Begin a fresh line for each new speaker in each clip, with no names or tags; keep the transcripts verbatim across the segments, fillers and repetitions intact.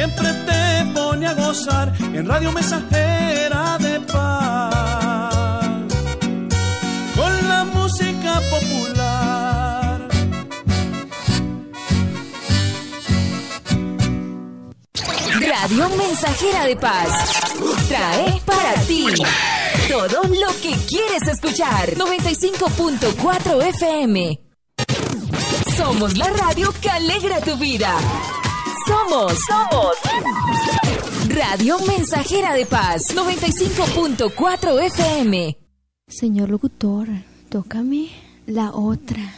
siempre te pone a gozar en Radio Mensajera de Paz, con la música popular.
Radio Mensajera de Paz trae para ti todo lo que quieres escuchar. noventa y cinco punto cuatro F M. Somos la radio que alegra tu vida. Somos, somos Radio Mensajera de Paz, noventa y cinco punto cuatro F M.
Señor locutor, tócame la otra.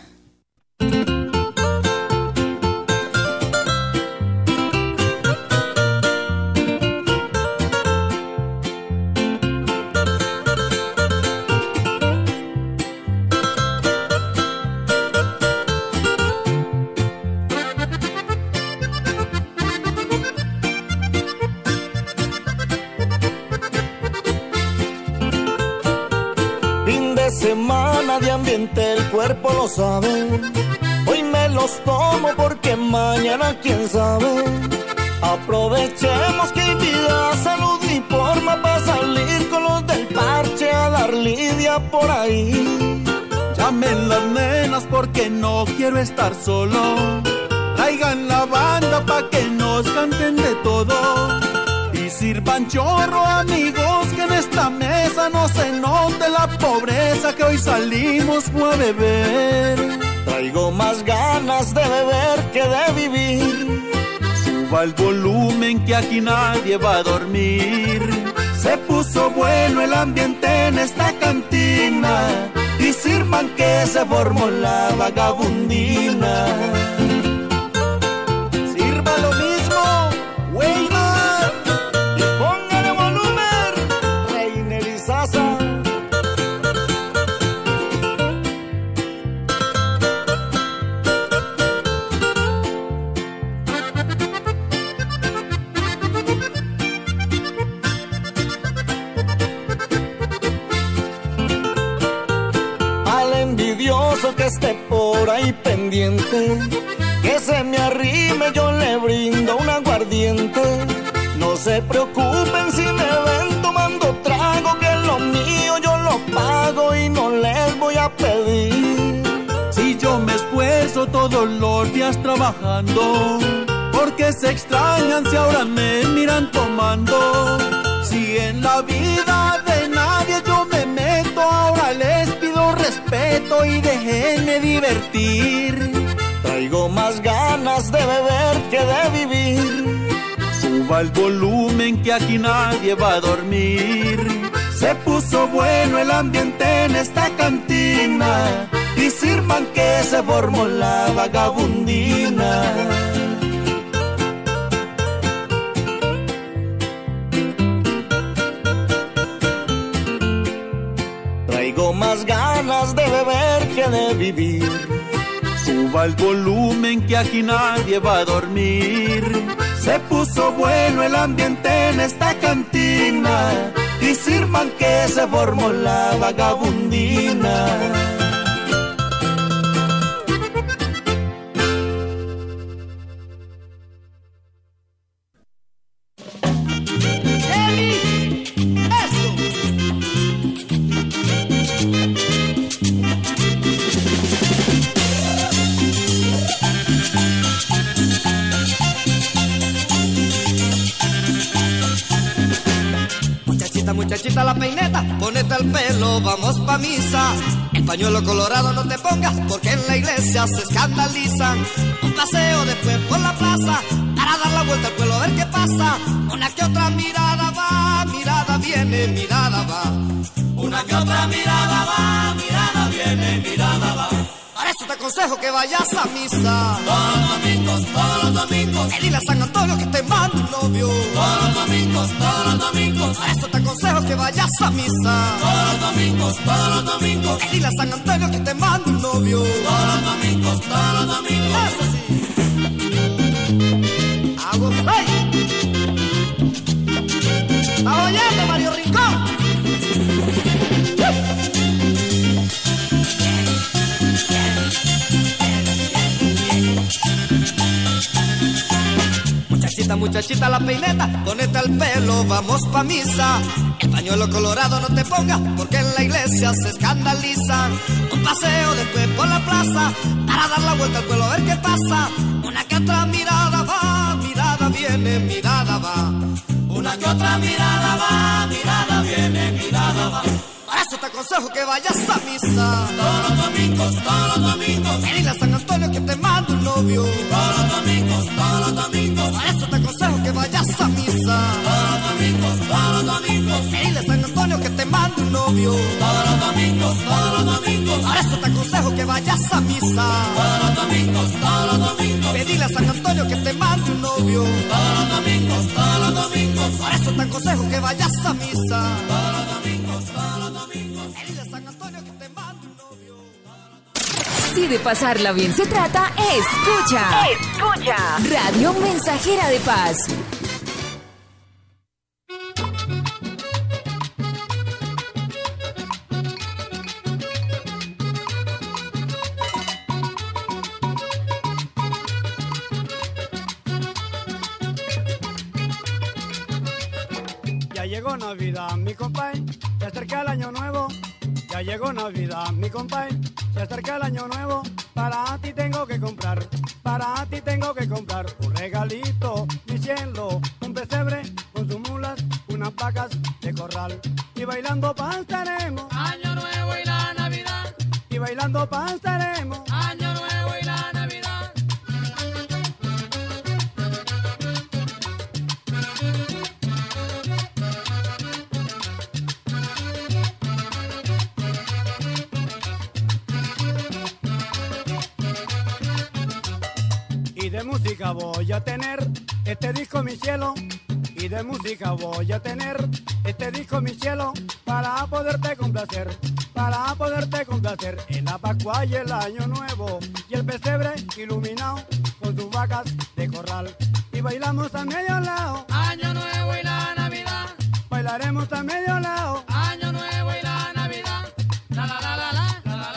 Semana de ambiente, el cuerpo lo sabe. Hoy me los tomo porque mañana quién sabe. Aprovechemos que hay vida, salud y forma para salir con los del parche a dar lidia por ahí.
Llamen las nenas porque no quiero estar solo. Traigan la banda pa' que nos canten de todo. Y sirvan chorro, amigos, que en esta mesa no se note la pobreza, que hoy salimos fue a beber.
Traigo más ganas de beber que de vivir.
Suba el volumen que aquí nadie va a dormir. Se puso bueno el ambiente en esta cantina. Y sirvan que se formó la vagabundina. Sirva lo mismo, wey.
Que esté por ahí pendiente, que se me arrime, yo le brindo un aguardiente. No se preocupen si me ven tomando trago, que lo mío yo lo pago y no les voy a pedir.
Si yo me esfuerzo todos los días trabajando, porque se extrañan si ahora me miran tomando. Si en la vida de nadie yo me meto, ahora les pido respeto y déjenme divertir.
Traigo más ganas de beber que de vivir.
Suba el volumen que aquí nadie va a dormir. Se puso bueno el ambiente en esta cantina. Y sirvan que se formó la vagabundina.
Traigo más ganas de beber que de vivir.
Suba el volumen que aquí nadie va a dormir. Se puso bueno el ambiente en esta cantina. Y sirvan que se formó la vagabundina.
Muchachita la peineta, ponete el pelo, vamos pa' misa. El pañuelo colorado no te pongas, porque en la iglesia se escandalizan. Un paseo después por la plaza, para dar la vuelta al pueblo a ver qué pasa. Una que otra mirada va, mirada viene, mirada va. Una que otra mirada va, mirada viene, mirada va. Para eso te aconsejo que vayas a misa. Todos los domingos, todos los domingos. Y dile a San Antonio que te mande un novio. Todos los domingos, todos los domingos. Para eso te aconsejo que vayas a misa. Todos los domingos, todos los domingos. Y dile a San Antonio que te mande un novio. Todos los domingos, todos los domingos. Eso sí. Hago seis. ¿Está oyendo, Mario Rincón? esa muchachita la peineta, ponete al pelo, vamos pa' misa. El pañuelo colorado no te pongas, porque en la iglesia se escandalizan. Un paseo después por la plaza, para dar la vuelta al pueblo a ver qué pasa. Una que otra mirada va, mirada viene, mirada va. Una que otra mirada va, mirada viene, mirada va. Por eso te aconsejo que vayas a misa todos los domingos, todos los domingos. Dile a San Antonio que te mande un novio todos los domingos, todos los domingos. Por eso te aconsejo que vayas a misa todos los domingos, todos los domingos. Dile a San Antonio que te mande un novio todos los domingos, todos los domingos. Por eso te aconsejo que vayas a misa todos los domingos, todos los domingos. Pedile a San Antonio que te mande un novio todos los domingos, todos los domingos. Por eso te aconsejo que vayas a misa todos los domingos, todos los domingos. Pedile a San Antonio que te mande un novio.
Si de pasarla bien se trata, escucha. Escucha. Radio Mensajera de Paz.
Ya llegó Navidad, mi compay, se acerca el año nuevo. Ya llegó Navidad, mi compay, se acerca el año nuevo. Para ti tengo que comprar, para ti tengo que comprar un regalito, mi cielo, un pesebre con sus mulas, unas vacas de corral. Y bailando pasaremos
Año Nuevo y la Navidad.
Y bailando pasaremos
Año Nuevo y la Navidad.
Y de música voy a tener este disco, mi cielo. Y de música voy a tener este disco, mi cielo, para poderte complacer, para poderte complacer en la Pascua y el Año Nuevo. Y el pesebre iluminado con sus vacas de corral. Y bailamos a medio lado,
Año Nuevo y la Navidad.
bailaremos a medio lado.
Año Nuevo y la Navidad. La la la la la.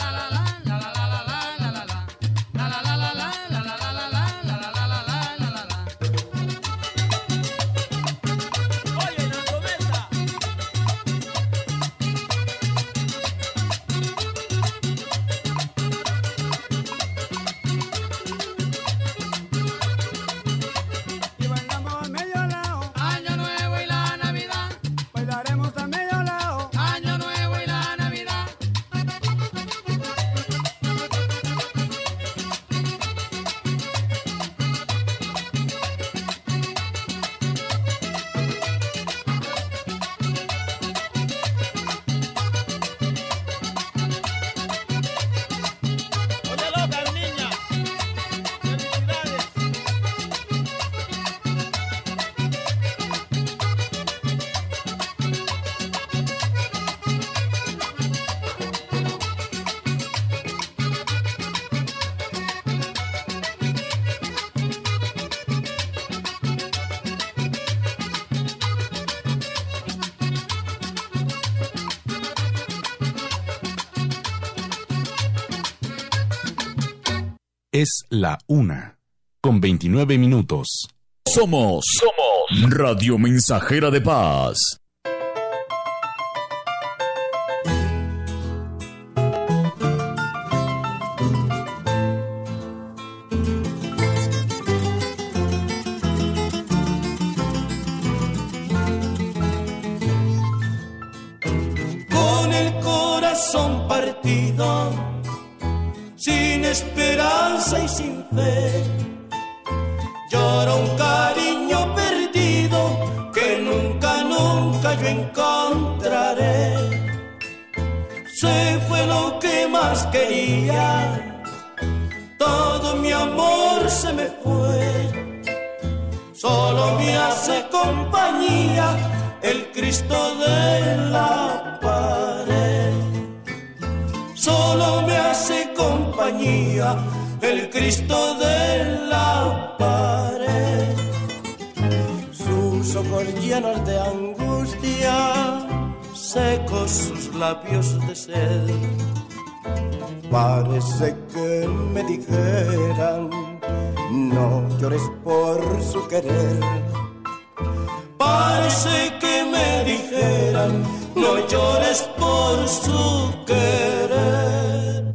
Es la una, con veintinueve minutos.
Somos, somos Radio Mensajera de Paz.
Con el corazón partido, sin esperanza y sin fe, llora un cariño perdido que nunca, nunca yo encontraré. Se fue lo que más quería, todo mi amor se me fue. Solo me hace compañía el Cristo de la pared. Solo me hace compañía el Cristo de la pared. Sus ojos llenos de angustia, secos sus labios de sed, parece que me dijeran: no llores por su querer.
Parece que me dijeran, no llores por su querer.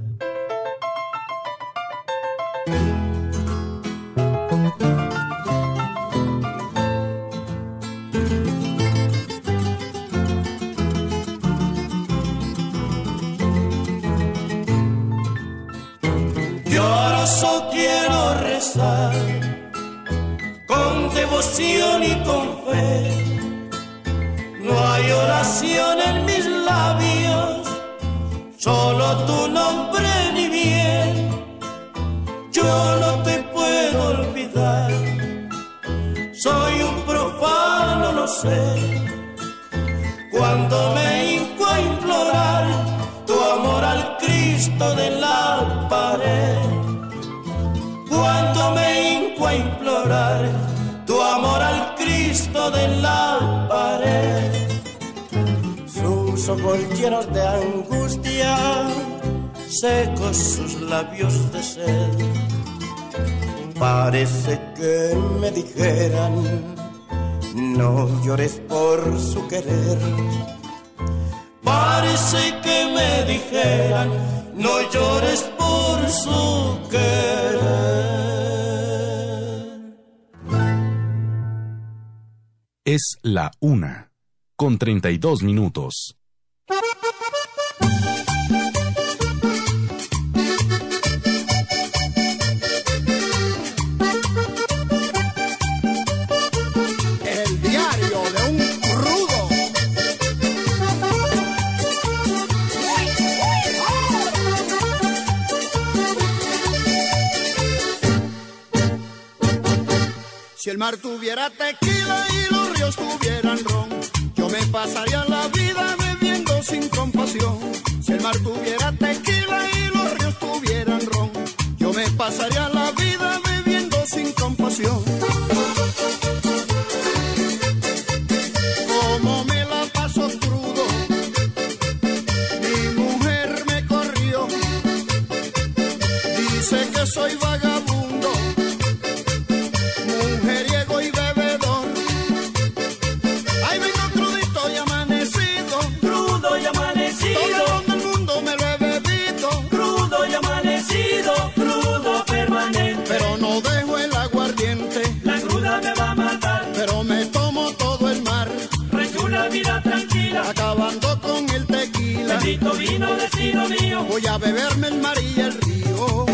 Yo quiero rezar con devoción y con fe. No hay oración en mis labios, solo tu nombre ni bien. Yo no te puedo olvidar, soy un profano, lo sé. Cuando me hinco a implorar tu amor al Cristo de la pared, cuando me hinco a implorar tu amor al Cristo de la pared.
Sus ojos llenos de angustia, secos sus labios de sed. Parece que me dijeran, no llores por su querer.
Parece que me dijeran, no llores por su querer.
Es la una, con treinta y dos minutos.
El diario de un crudo. Si el mar tuviera tequila y los ríos tuvieran ron, yo me pasaría la vida bebiendo sin compasión. Si el mar tuviera tequila y los ríos tuvieran ron, yo me pasaría la vida bebiendo sin compasión. Como me la paso crudo, mi mujer me corrió, dice que soy vagabundo, mujeriego y bebedor. Ay, vengo crudito y amanecido,
crudo y amanecido,
todo el mundo me lo he bebido,
crudo y amanecido, crudo permanente.
Pero no dejo el aguardiente,
la cruda me va a matar,
pero me tomo todo el mar,
recho una vida tranquila,
acabando con el tequila.
Bendito vino, destino mío,
voy a beberme el mar y el río.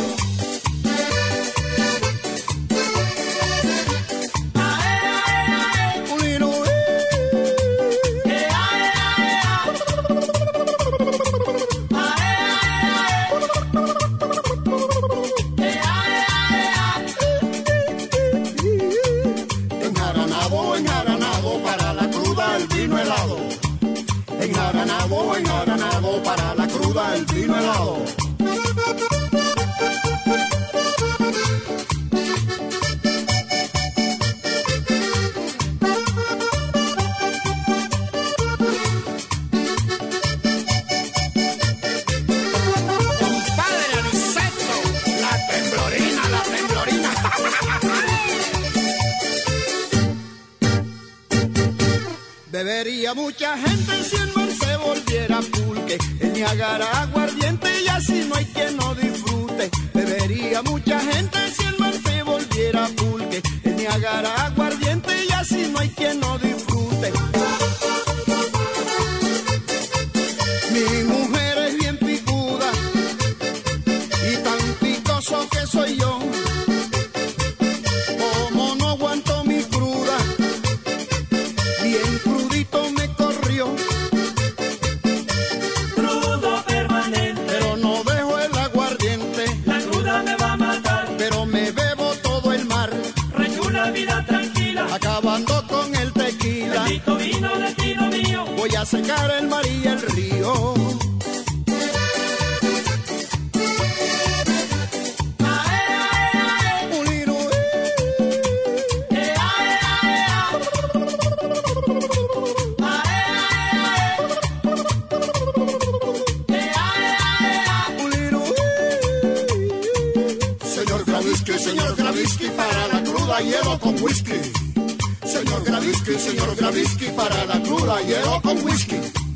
Enjaranado, enjaranado, para la cruda el vino helado. Compadre Aniceto, la temblorina, la temblorina. Bebería mucha gente si el mar se volviera pulque, el Niágara aguardiente y así no hay quien no disfrute. Bebería mucha gente si el mar se volviera pulque, el Niágara aguardiente y así no hay quien no disfrute. Mi mujer es bien picuda y tan picoso que soy yo. Como no aguanto mi cruda, bien crudito me corrió,
crudo permanente,
pero no dejo el aguardiente,
la cruda me va a matar,
pero me bebo todo el mar,
recho una vida tranquila,
acabando con el tequila.
Bendito vino, destino mío,
voy a secar el mar y el río. Señor Gravisky, para la cruda, hielo con whisky. Señor Gravisky, señor Gravisky, para la cruda, hielo con whisky.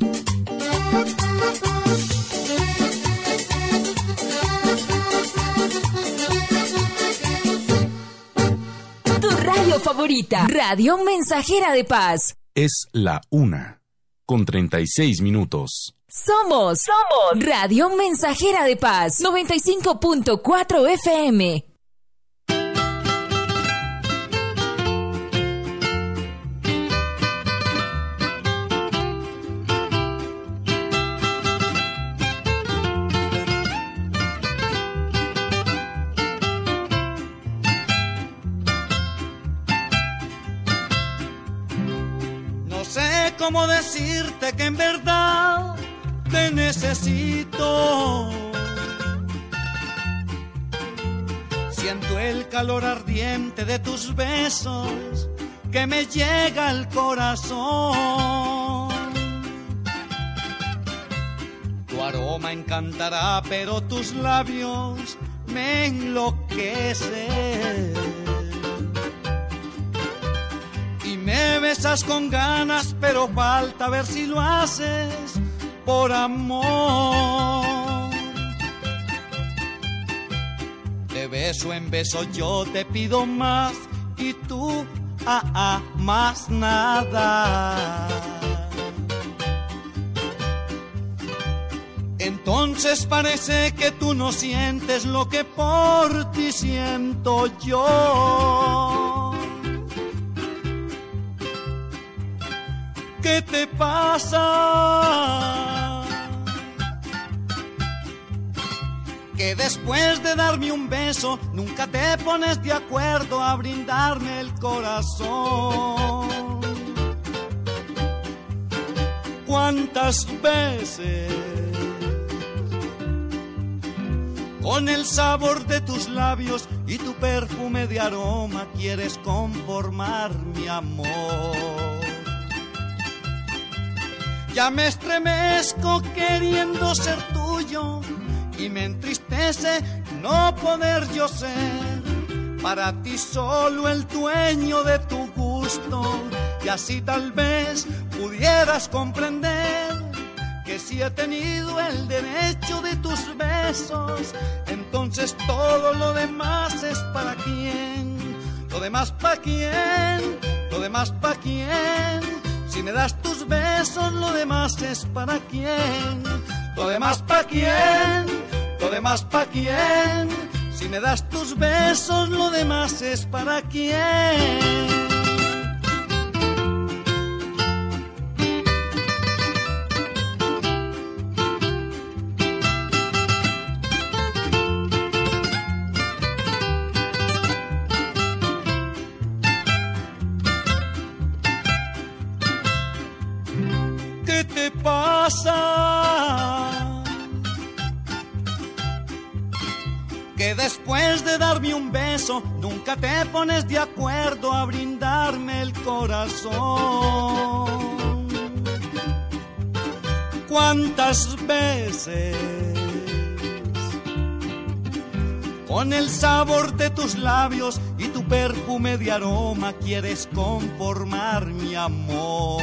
Tu radio favorita, Radio Mensajera de Paz.
Es la una, con treinta y seis minutos.
Somos, somos Radio Mensajera de Paz, noventa y cinco punto cuatro F M.
No sé cómo decirte que en verdad te necesito. Siento el calor ardiente de tus besos que me llega al corazón. Tu aroma encantará, pero tus labios me enloquecen. Y me besas con ganas, pero falta ver si lo haces por amor. De beso en beso yo te pido más y tú ah, ah, más nada. Entonces parece que tú no sientes lo que por ti siento yo. ¿Qué te pasa? Que después de darme un beso nunca te pones de acuerdo a brindarme el corazón. ¿Cuántas veces con el sabor de tus labios y tu perfume de aroma quieres conformar mi amor? Ya me estremezco queriendo ser tuyo y me entristece no poder yo ser para ti solo el dueño de tu gusto. Y así tal vez pudieras comprender que si he tenido el derecho de tus besos, entonces todo lo demás es para quién. Lo demás pa' quién, lo demás pa' quién. Si me das tus besos, lo demás es para quién. Lo demás pa' quién, lo demás pa' quién. Si me das tus besos, lo demás es para quién. ¿Qué te pasa? Que después de darme un beso nunca te pones de acuerdo a brindarme el corazón. ¿Cuántas veces con el sabor de tus labios y tu perfume de aroma quieres conformar mi amor?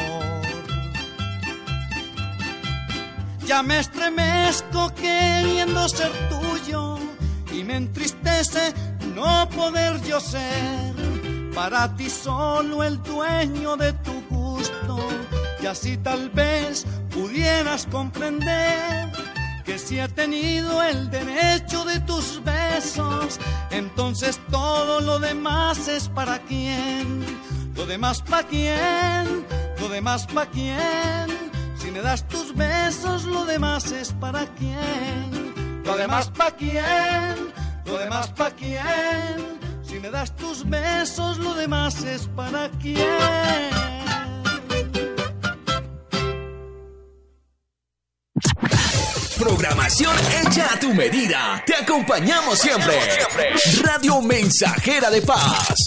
Ya me estremezco queriendo ser tuyo y me entristece no poder yo ser para ti solo el dueño de tu gusto. Y así tal vez pudieras comprender que si he tenido el derecho de tus besos, entonces todo lo demás es para quién. Lo demás pa' quién, lo demás pa' quién. Si me das tus besos, lo demás es para quién. Lo demás pa' quién, lo demás pa' quién. Si me das tus besos, lo demás es para quién.
Programación hecha a tu medida. Te acompañamos siempre. Radio Mensajera de Paz.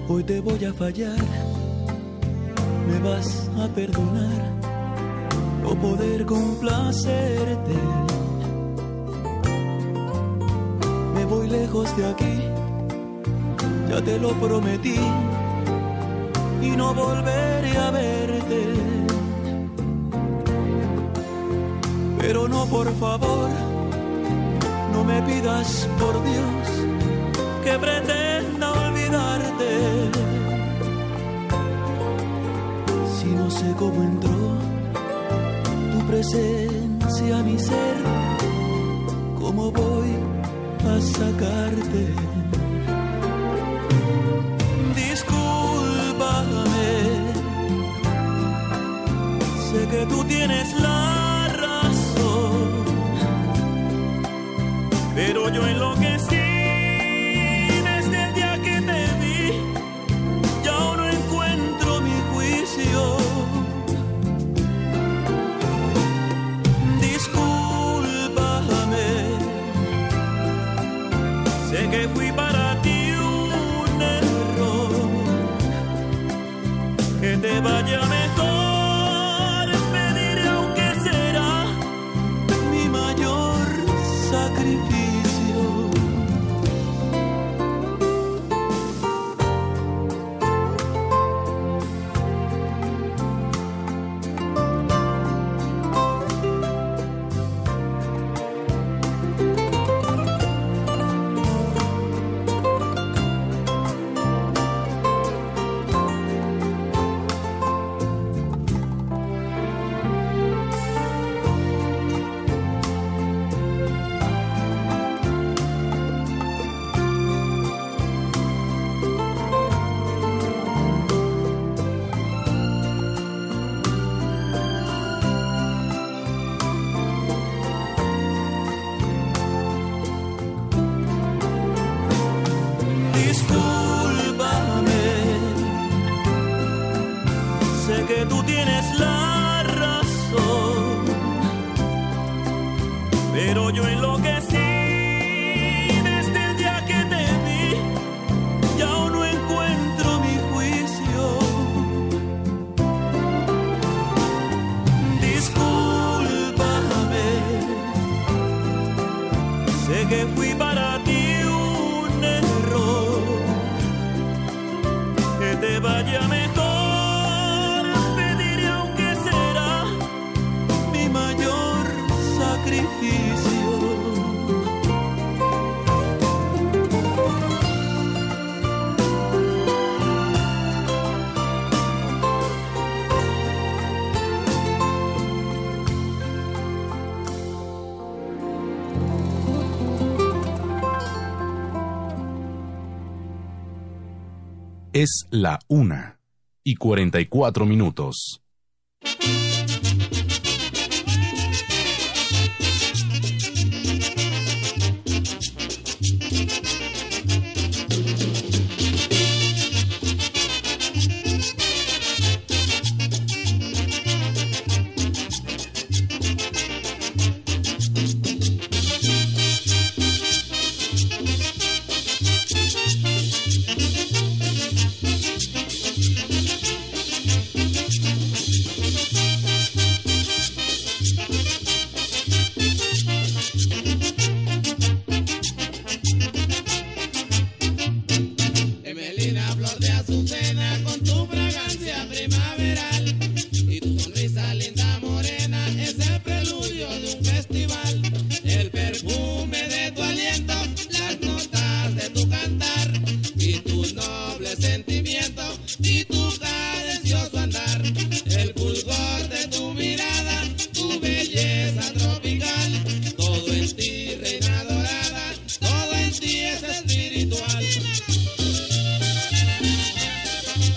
Hoy te voy a fallar, me vas a perdonar, no poder complacerte. Me voy lejos de aquí, ya te lo prometí, y no volveré a verte. Pero no, por favor, no me pidas, por Dios, que pretenda olvidarte. Si no sé cómo entró tu presencia a mi ser, ¿cómo voy a sacarte? Discúlpame, sé que tú tienes la razón, pero yo enloquecí. Que fui para ti un error, que te vaya mejor, pediré aunque será mi mayor sacrificio. Que tú tienes la razón, pero yo enloquecí desde el día que te vi, y aún no encuentro mi juicio. Discúlpame, sé que fui para ti un error, que te vaya mejor.
Es la una y cuarenta y cuatro minutos.
Todo en ti es espiritual.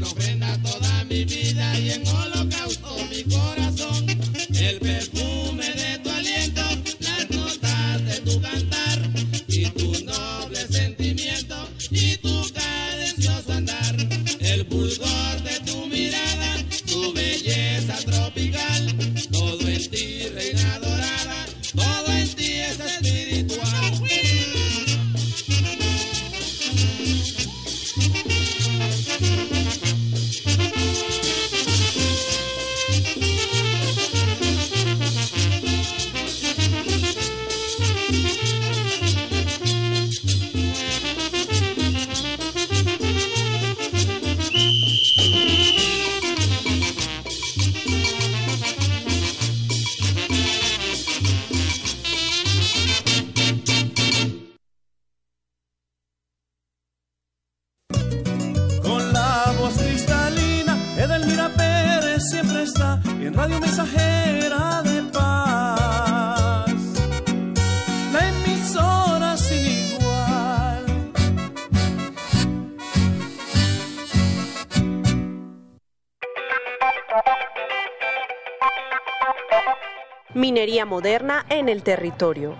una ofrenda toda mi vida y en holocausto mi corazón. El perfume de tu aliento, las notas de tu cantar y tu noble sentimiento y tu cadencioso andar. El fulgor de tu mirada, tu belleza tropical, todo en ti, reina dorada, todo en ti es espiritual.
En Radio Mensajera de Paz, la emisora sin igual.
Minería moderna en el territorio.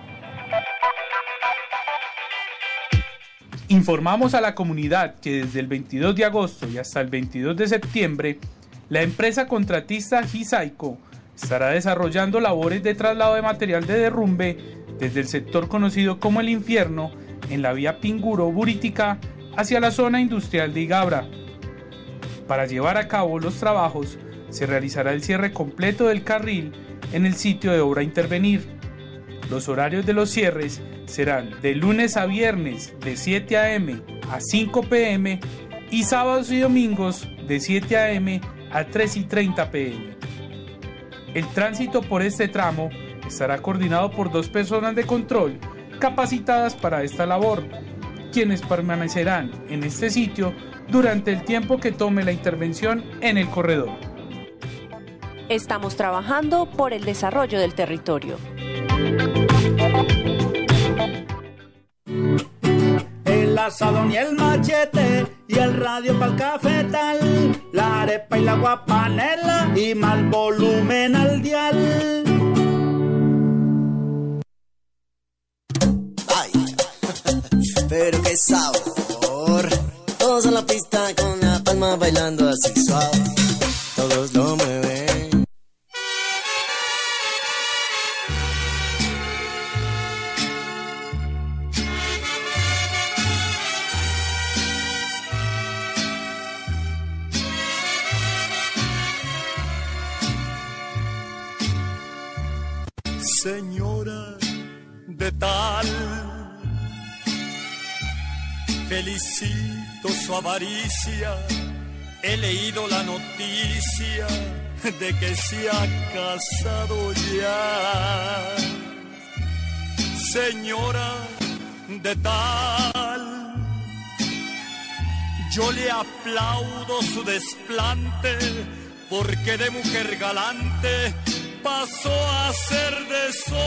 Informamos a la comunidad que desde el veintidós de agosto y hasta el veintidós de septiembre, la empresa contratista Gisaico estará desarrollando labores de traslado de material de derrumbe desde el sector conocido como El Infierno, en la vía Pinguro-Buritica, hacia la zona industrial de Igabra. Para llevar a cabo los trabajos, se realizará el cierre completo del carril en el sitio de obra a intervenir. Los horarios de los cierres serán de lunes a viernes de siete a eme a cinco pe eme y sábados y domingos de siete a eme a tres y treinta pe eme. El tránsito por este tramo estará coordinado por dos personas de control capacitadas para esta labor, quienes permanecerán en este sitio durante el tiempo que tome la intervención en el corredor.
Estamos trabajando por el desarrollo del territorio.
El asadón y el machete y el radio pa'l cafetal, la arepa y la guapanela y mal volumen al dial.
Ay, pero qué sabor. Todos en la pista con la palma bailando así suave. Todos lo mueven.
Señora de tal, felicito su avaricia, he leído la noticia de que se ha casado ya. Señora de tal, yo le aplaudo su desplante, porque de mujer galante pasó a ser de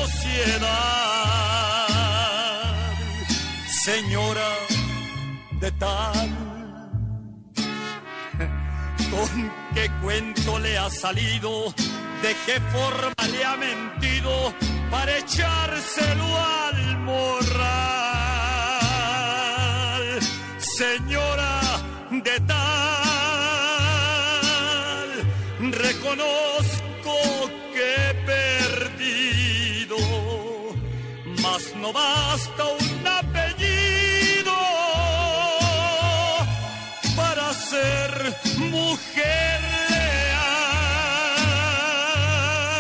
sociedad. Señora de tal, ¿con qué cuento le ha salido? ¿De qué forma le ha mentido para echárselo al morral? Señora de tal, reconozco que he perdido, mas no basta un apellido para ser mujer leal.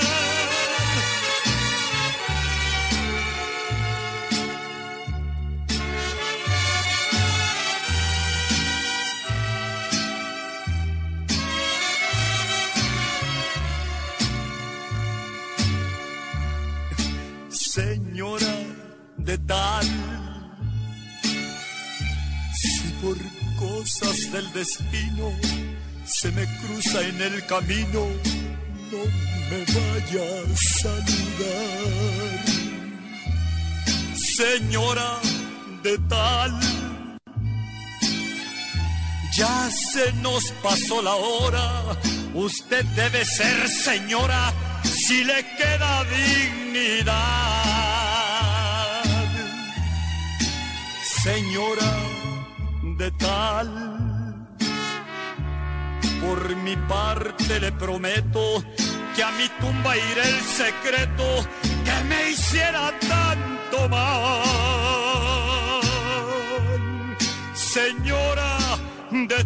Señora de tal, si por cosas del destino se me cruza en el camino, no me vaya a saludar. Señora de tal, Ya se nos pasó la hora, usted debe ser señora si le queda dignidad. Señora de tal, por mi parte le prometo que a mi tumba iré el secreto que me hiciera tanto mal. Señora de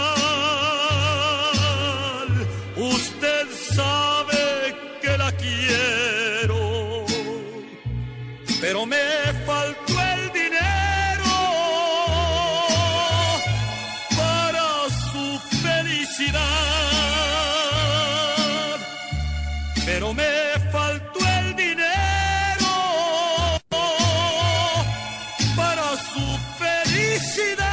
tal, usted sabe que la quiero, pero me faltó el dinero para su felicidad, pero me faltó el dinero para su felicidad.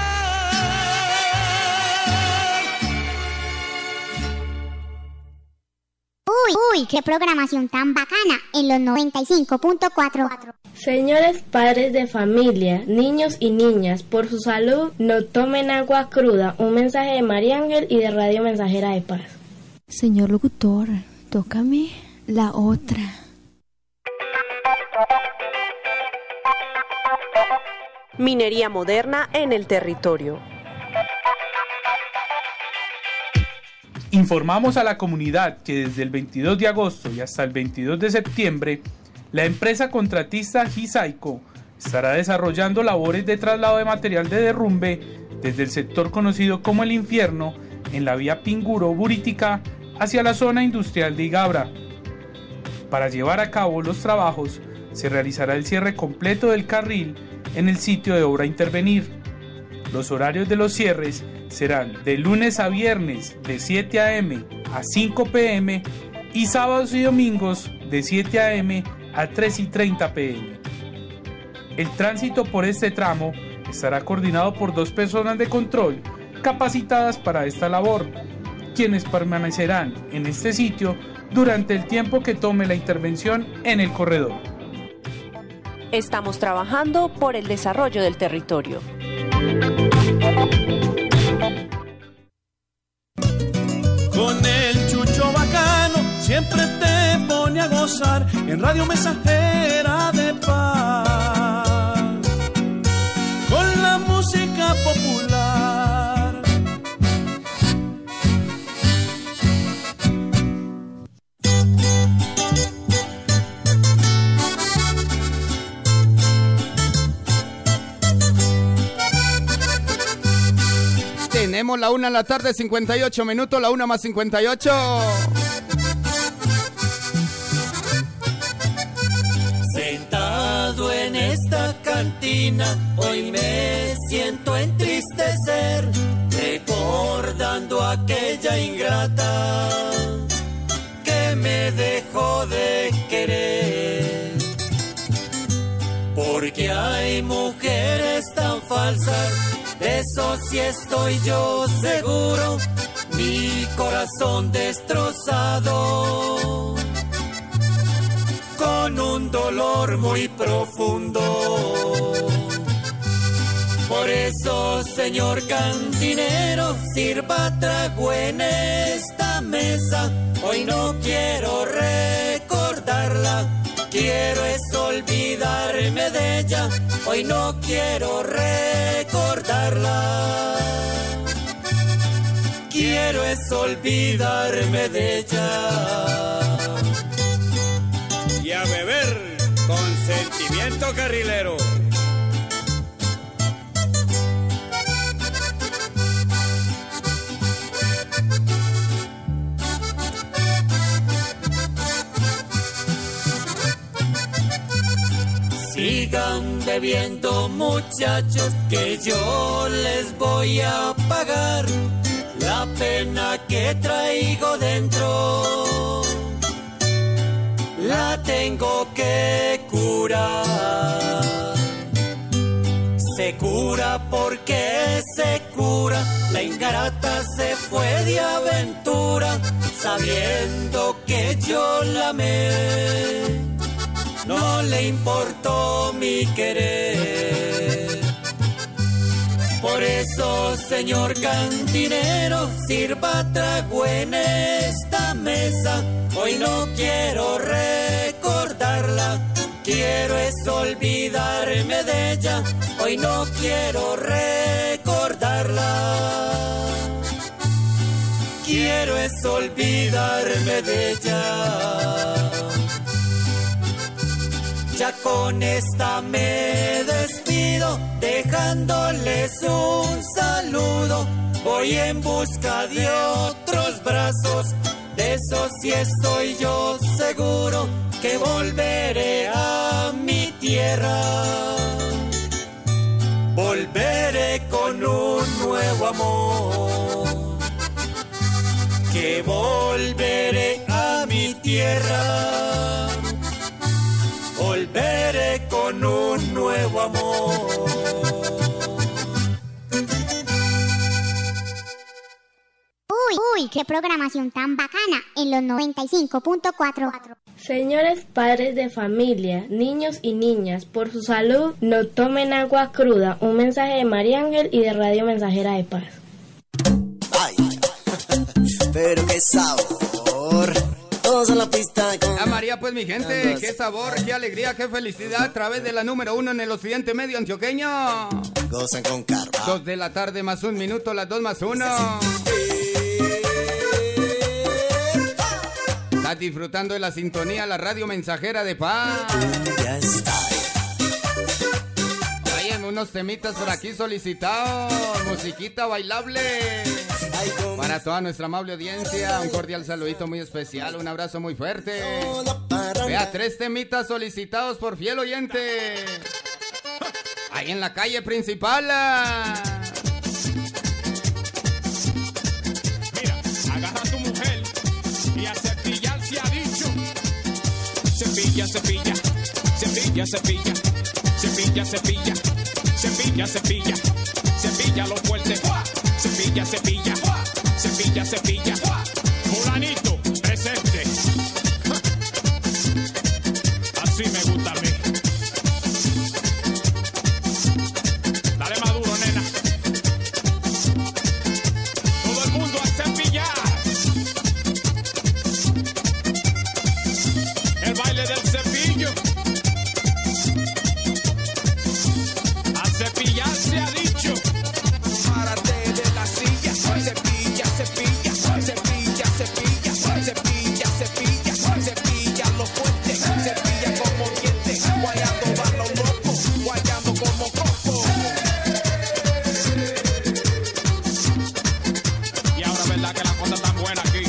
Uy, uy, qué programación tan bacana en los noventa y cinco punto cuatro.
Señores padres de familia, niños y niñas, por su salud, no tomen agua cruda. Un mensaje de María Ángel y de Radio Mensajera de Paz.
Señor locutor, tócame la otra.
Minería moderna en el territorio.
Informamos a la comunidad que desde el veintidós de agosto y hasta el veintidós de septiembre, la empresa contratista Hisaico estará desarrollando labores de traslado de material de derrumbe desde el sector conocido como El Infierno, en la vía Pinguro-Buritica, hacia la zona industrial de Igabra. Para llevar a cabo los trabajos, se realizará el cierre completo del carril en el sitio de obra a intervenir. Los horarios de los cierres serán de lunes a viernes de siete a eme a cinco pe eme y sábados y domingos de siete a eme a tres y treinta pe eme. El tránsito por este tramo estará coordinado por dos personas de control capacitadas para esta labor, quienes permanecerán en este sitio durante el tiempo que tome la intervención en el corredor.
Estamos trabajando por el desarrollo del territorio.
Con el chucho bacano siempre te pone a gozar en Radio Mensajera de Paz, con la música popular.
Tenemos la una en la tarde, cincuenta y ocho minutos, la una más cincuenta y ocho.
Sentado en esta cantina, hoy me siento entristecer, recordando aquella ingrata que me dejó de querer. Porque hay mujeres tan falsas, de eso sí estoy yo seguro, mi corazón destrozado, con un dolor muy profundo. Por eso, señor cantinero, sirva trago en esta mesa, hoy no quiero recordarla, quiero es olvidarme de ella, hoy no quiero recordarla, quiero es olvidarme de ella.
Y a beber con sentimiento carrilero.
Sigan bebiendo, muchachos, que yo les voy a pagar la pena que traigo dentro. La tengo que curar. Se cura porque se cura. La ingrata se fue de aventura, sabiendo que yo la amé. No le importó mi querer. Por Por eso, señor cantinero, sirva trago en esta mesa. Hoy no quiero recordarla, quiero es olvidarme de ella. Hoy no quiero recordarla, quiero es olvidarme de ella. Ya con esta me despido, dejándoles un saludo. Voy en busca de otros brazos, de eso sí estoy yo seguro, que volveré a mi tierra. Volveré con un nuevo amor, que volveré a mi tierra. Volveré con un nuevo amor.
Uy, uy, qué programación tan bacana en los noventa y cinco punto cuatro.
Señores padres de familia, niños y niñas, por su salud, no tomen agua cruda. Un mensaje de María Ángel y de Radio Mensajera de Paz.
Ay, pero qué sabor. Todos en la pista con...
A María, pues mi gente, qué sabor, qué alegría, qué felicidad a través de la número uno en el occidente medio antioqueño.
Gozan con Carva.
Dos de la tarde más un minuto, las dos más uno. Estás disfrutando de la sintonía, la Radio Mensajera de Paz.
Ya está.
Oye, unos temitas por aquí solicitados, musiquita bailable. Para toda nuestra amable audiencia, un cordial saludito muy especial, un abrazo muy fuerte. Vea, tres temitas solicitados por fiel oyente. Ahí en la calle principal.
Mira, agarra a tu mujer y a cepillar se ha dicho. Cepilla, cepilla, cepilla, cepilla, cepilla, cepilla, cepilla, cepilla, cepilla lo fuerte. Cepilla, cepilla, cepilla, cepilla. Fulanito, presente. Así me gusta a mí. Dale maduro, nena. Todo el mundo a cepillar. El baile del cepillo. A cepillar se ha dicho. Párate de la silla. Cepilla, cepilla, cepilla, cepilla, cepilla, cepilla, cepilla lo fuerte, cepilla como diente, guayando va lo loco, guayando como coco. Y ahora verdad que la cosa está buena aquí.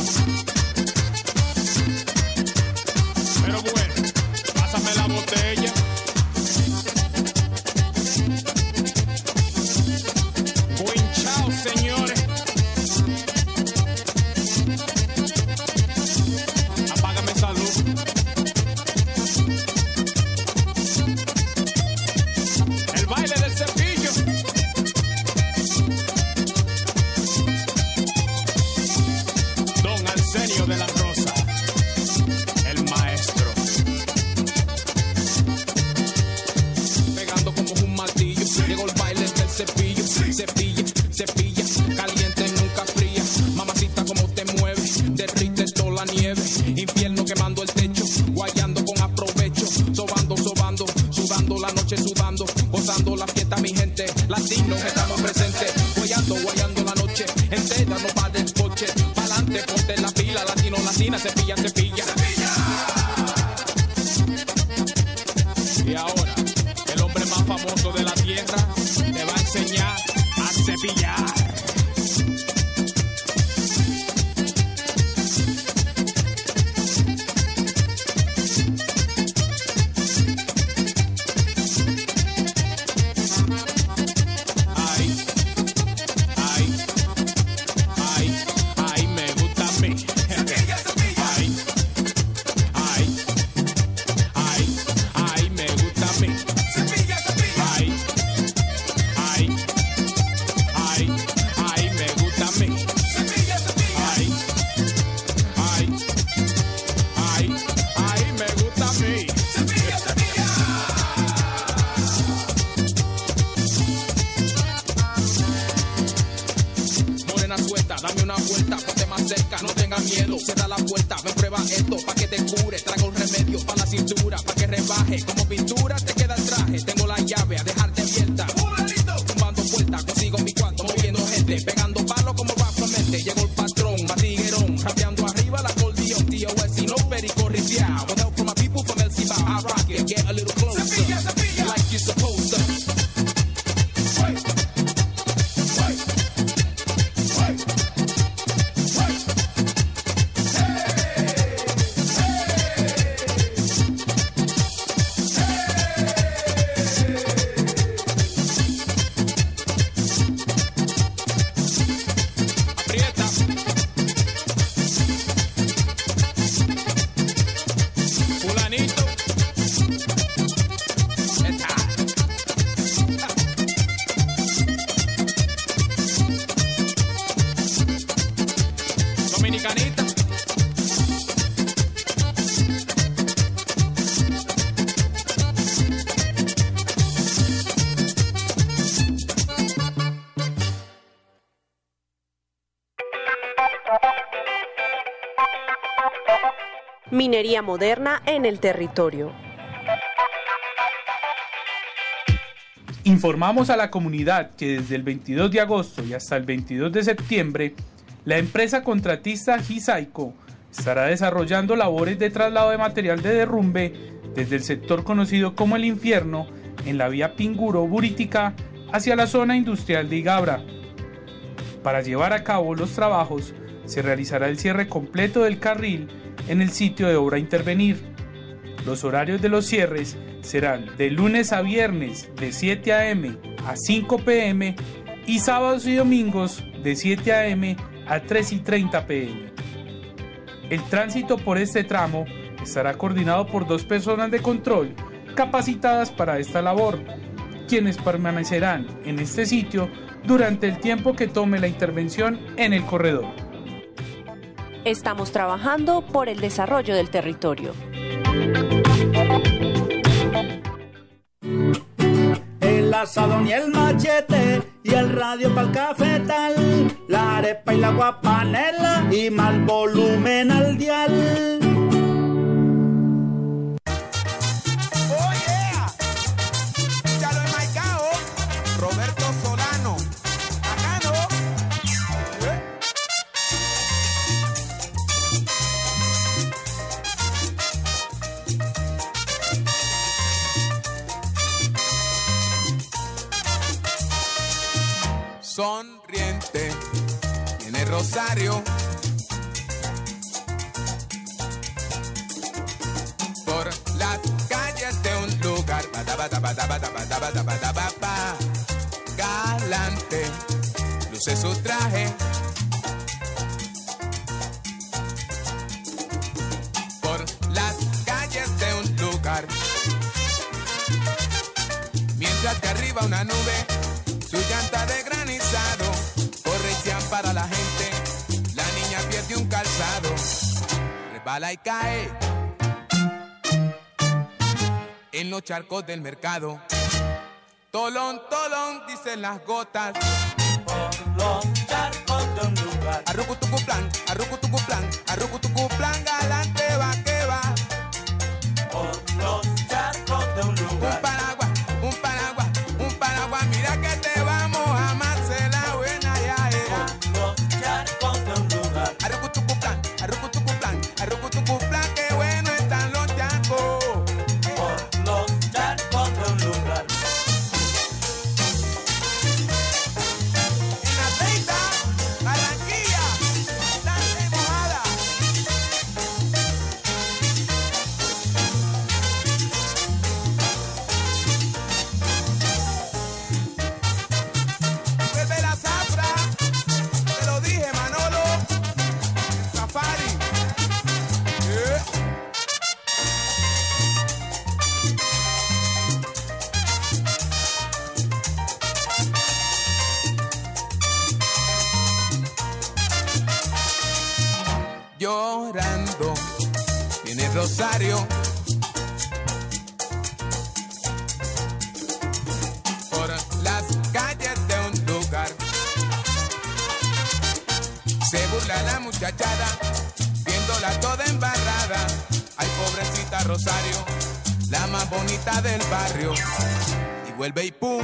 Pero bueno, pásame la botella. Buen chao, señores. Apágame esa luz. El baile del cepillo. Don Arsenio de la Rosa, el maestro. Pegando como un martillo. Llegó el baile del cepillo. Cepilla, cepilla, caliente, nunca fría. Mamacita, como te mueve, derrite toda la nieve. Infierno quemando el techo, guayando con aprovecho. Sobando, sobando, sudando la noche, sudando. Gozando la fiesta, mi gente. Latinos estamos presentes. Guayando, guayando la noche entera, no va del coche. Pa'lante, ponte la pila. Latino, latina, cepilla, cepilla. Y ahora, el hombre más famoso de la tierra te va a enseñar a cepillar. Ay, ay, ay, ay, me gusta a mí. Ay, tengas miedo, se da la vuelta, ven prueba esto, pa' que te cure, traigo un remedio pa' la cintura, pa' que rebaje, como pintura te queda el traje, tengo la llave a dejarte abierta, tumbando puertas, consigo mi cuarto, moviendo gente, pegando palos como rápidamente, llegó el patrón, matiguerón, rapeando arriba la acordeón, T O S y no perico rifiao, with help from my people from El Cibao, I rock it, get a little closer, Sevilla, Sevilla. Like you're supposed to.
Minería moderna en el territorio.
Informamos a la comunidad que desde el veintidós de agosto y hasta el veintidós de septiembre, la empresa contratista Hisaico estará desarrollando labores de traslado de material de derrumbe desde el sector conocido como El Infierno, en la vía Pinguro-Buritica, hacia la zona industrial de Igabra. Para llevar a cabo los trabajos, se realizará el cierre completo del carril en el sitio de obra a intervenir. Los horarios de los cierres serán de lunes a viernes de siete a eme a cinco pe eme y sábados y domingos de siete a eme a tres y treinta pe eme. El tránsito por este tramo estará coordinado por dos personas de control capacitadas para esta labor, quienes permanecerán en este sitio durante el tiempo que tome la intervención en el corredor.
Estamos trabajando por el desarrollo del territorio.
El asadón y el machete y el radio pa'l cafetal, la arepa y la guapanela y mal volumen al dial.
Oh yeah, ya lo he marcado, Roberto Solano, bacano. ¿Eh? Sonriente, tiene Rosario, por las calles de un lugar, galante, luce su traje, por las calles de un lugar, mientras que arriba una nube, su llanta de granizado, corrección para la gente, la niña pierde un calzado, resbala y cae en los charcos del mercado. Tolón, tolón, dicen las gotas, por los charcos de un lugar. Arrucutucuplan, arrucutucuplan, arrucutucuplan, galante va que va, por los charcos de un lugar. Un paraguas, un paraguas, un paraguas, mira que te vamos a amarse la buena ya era. Por los charcos de un lugar. Arrucutucuplan, arrucutucuplan, arrucutucuplan, qué bueno están los charcos. Por los charcos de un lugar. En la Teita, Barranquilla, Santa Mojada. Desde la zafra, te lo dije, Manolo, el safari. Yeah. Llorando, viene Rosario, por las calles de un lugar, se burla la muchachada, viéndola toda embarrada. Ay, pobrecita Rosario, la más bonita del barrio. Y vuelve y pum,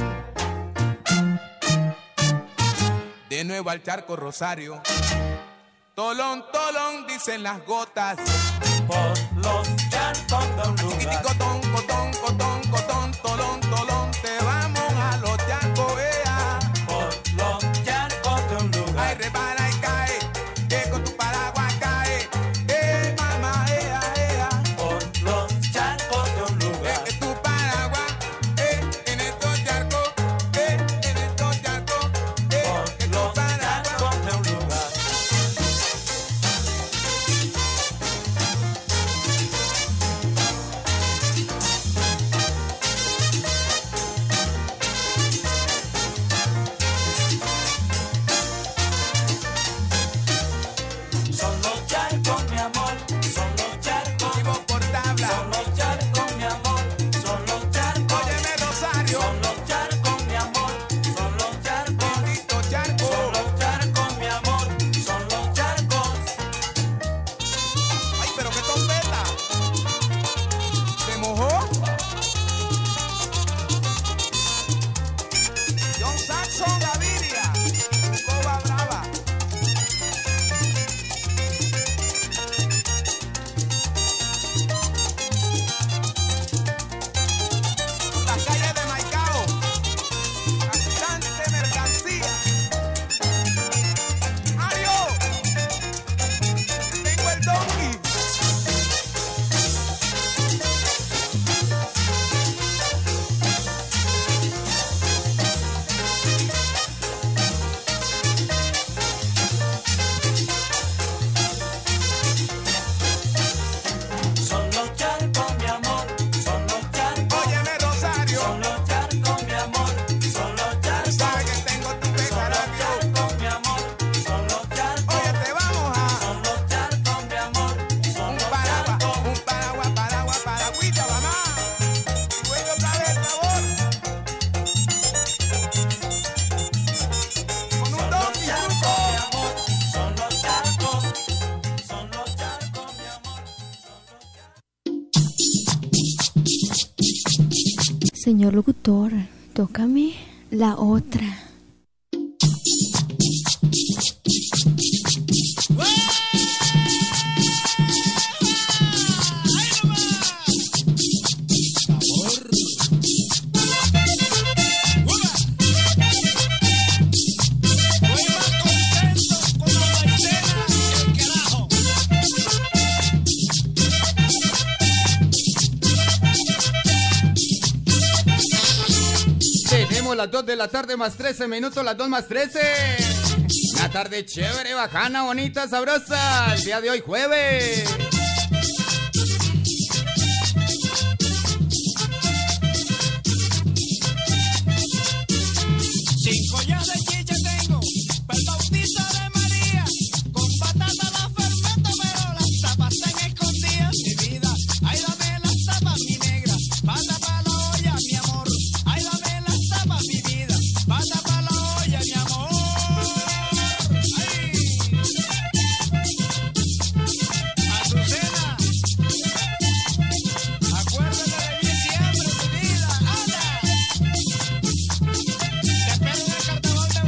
de nuevo al charco Rosario. Tolón, tolón, dicen las gotas. Por los charcos de un lugar. Chiquiticotón, cotón, cotón, cotón, tolón, tolón, te vamos a los charcos, ea. Por los charcos de un lugar. Ay, repara y cae, que con tu paraguas cae. Eh, mamá, ea, ea. Por los charcos de un lugar. Es que tu paraguas, eh, en estos charcos, eh, en estos charcos, eh, por que tu paraguas de un lugar.
Señor locutor, tócame la otra.
Las dos de la tarde más trece minutos, las dos más trece. Una tarde chévere, bacana, bonita, sabrosa. El día de hoy, jueves.
Cinco ya de chicha tengo, para el bautizo de María. Con patata la fermento, pero las tapas están escondidas. Mi vida, ay dame las tapas, mi negra. Pata para la olla, mi amor. Ay dame las tapas, mi vida. Pata para la olla, mi amor. Ay. Azucena, acuérdate de mí siempre, mi vida. Anda. Te espero en el carnaval de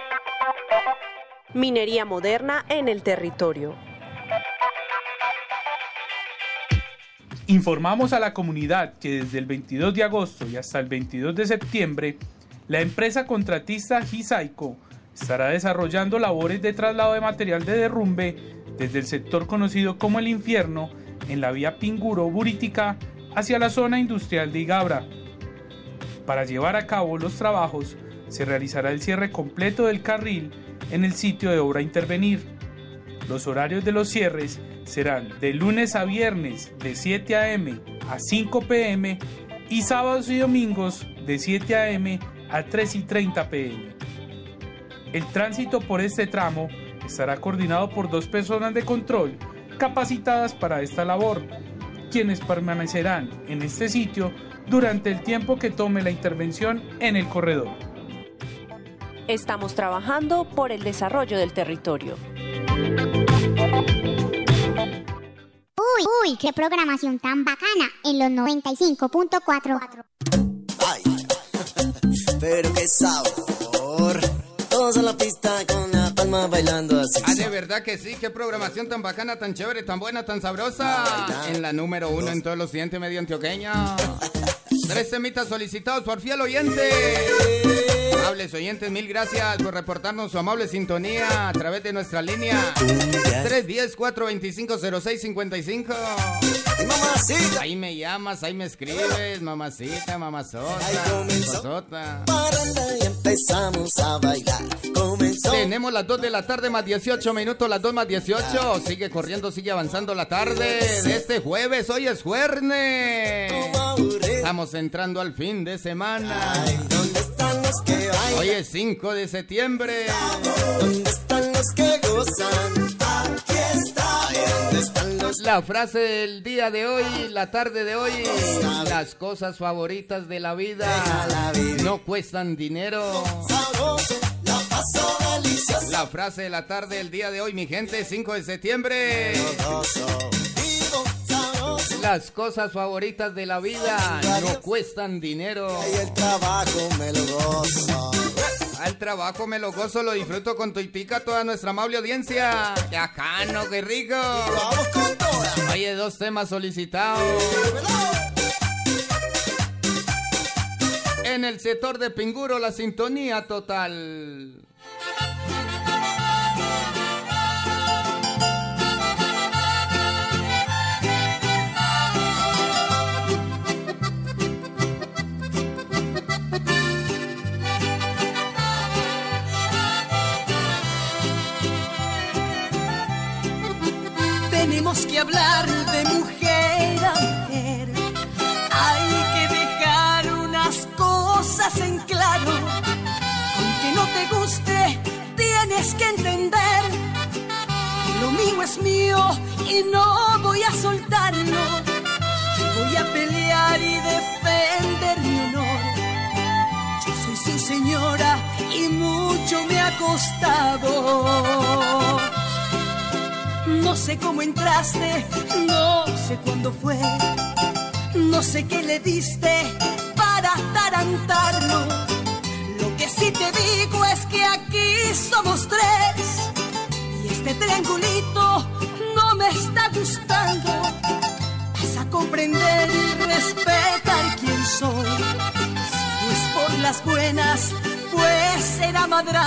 Minería moderna en el territorio.
Informamos a la comunidad que desde el veintidós de agosto y hasta el veintidós de septiembre, la empresa contratista Hisaico estará desarrollando labores de traslado de material de derrumbe desde el sector conocido como El Infierno, en la vía Pinguro-Buritica, hacia la zona industrial de Igabra. Para llevar a cabo los trabajos, se realizará el cierre completo del carril en el sitio de obra a intervenir. Los horarios de los cierres serán de lunes a viernes de siete a eme a cinco pe eme y sábados y domingos de siete a eme a tres y treinta pe eme. El tránsito por este tramo estará coordinado por dos personas de control capacitadas para esta labor, quienes permanecerán en este sitio durante el tiempo que tome la intervención en el corredor.
Estamos trabajando por el desarrollo del territorio.
Uy, uy, qué programación tan bacana en los noventa y cinco punto cuatro.
Ay, pero qué sabor. Todos en la pista con la palma bailando así.
Ah, de verdad que sí, qué programación tan bacana, tan chévere, tan buena, tan sabrosa. En la número uno en todos los siguientes medio antioqueños. Tres temitas solicitados por fiel oyente. Amables oyentes, mil gracias por reportarnos su amable sintonía a través de nuestra línea tres uno cero, cuatro dos cinco, cero seis cinco cinco.
Mamacita.
Ahí me llamas, ahí me escribes, mamacita, mamazota, mamazota.
Y empezamos a bailar. Comenzó.
Tenemos las dos de la tarde más dieciocho minutos, las dos más dieciocho. Sigue corriendo, sigue avanzando la tarde de este jueves. Hoy es jueves. Estamos entrando al fin de semana.
¿Dónde están los que bailan?
Hoy es cinco de septiembre.
¿Dónde están los que gozan? Aquí está. ¿Dónde están los...
La frase del día de hoy, la tarde de hoy: las cosas favoritas de la vida no cuestan dinero.
La paso delicioso.
La frase de la tarde del día de hoy, mi gente, cinco de septiembre. Las cosas favoritas de la vida no cuestan dinero.
Y el trabajo me lo gozo.
Al trabajo me lo gozo, lo disfruto con tuitica toda nuestra amable audiencia. ¡Qué bacano, qué rico!
Vamos con todas.
Oye, dos temas solicitados. En el sector de Pinguro, la sintonía total.
Tenemos que hablar de mujer a mujer. Hay que dejar unas cosas en claro. Aunque no te guste, tienes que entender que lo mío es mío y no voy a soltarlo. Yo voy a pelear y defender mi honor. Yo soy su señora y mucho me ha costado. No sé cómo entraste, no sé cuándo fue, no sé qué le diste para atarantarlo. Lo que sí te digo es que aquí somos tres y este triangulito no me está gustando. Vas a comprender y respetar quién soy. Si no es por las buenas, pues será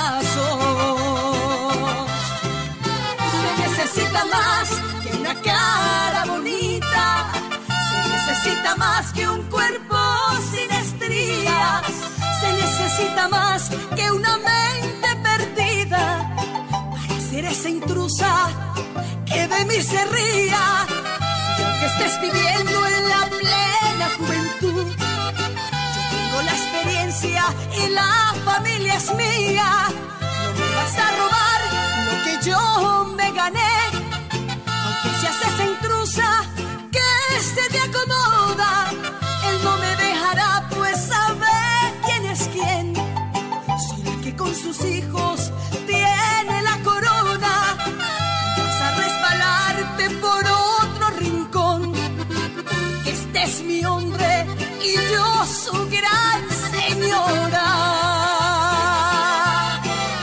madrazo. Necesita más que una cara bonita, se necesita más que un cuerpo sin estrías, se necesita más que una mente perdida para ser esa intrusa que de mí se ría. Y aunque estés viviendo en la plena juventud, yo tengo la experiencia y la familia es mía. No me vas a robar lo que yo me gané, aunque seas esa intrusa que se te acomoda. Él no me dejará, pues sabe quién es quién. Soy la que con sus hijos tiene la corona. Vas a resbalarte por otro rincón, que este es mi hombre y yo su gran señora.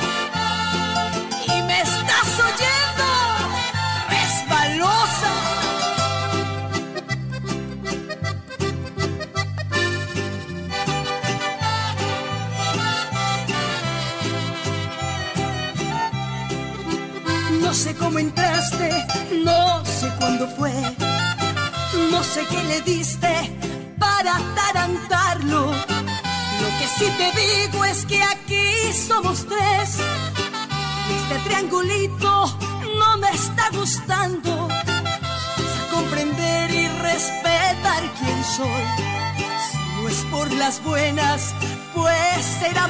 No sé cómo entraste, no sé cuándo fue, no sé qué le diste para atarantarlo. Lo que sí te digo es que aquí somos tres. Este triangulito no me está gustando. Vas a comprender y respetar quién soy. Si no es por las buenas, pues será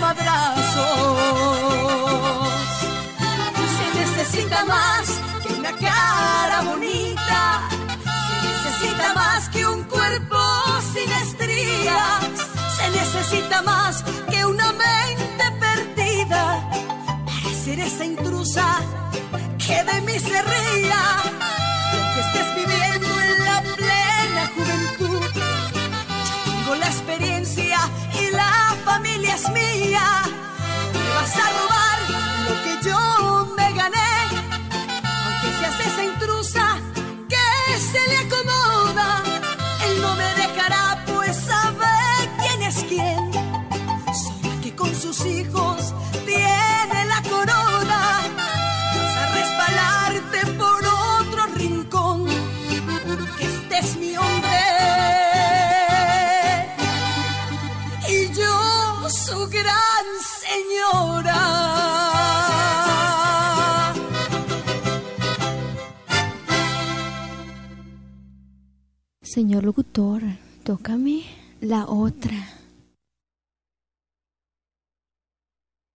madrazos. Se necesita más que una cara bonita. Se necesita más que un cuerpo sin estrías. Se necesita más que una mente perdida para ser esa intrusa que de mí se ría. Aunque estés viviendo en la plena juventud, yo tengo la experiencia y la familia es mía. Me vas a robar lo que yo me gané, aunque seas esa intrusa que se le acomoda. Él no me dejará, pues sabe quién es quién. Soy la que con sus hijos tiene la corona. Vas a resbalarte por otro rincón, porque este es mi hombre y yo su gran señora.
Señor locutor, tócame la otra.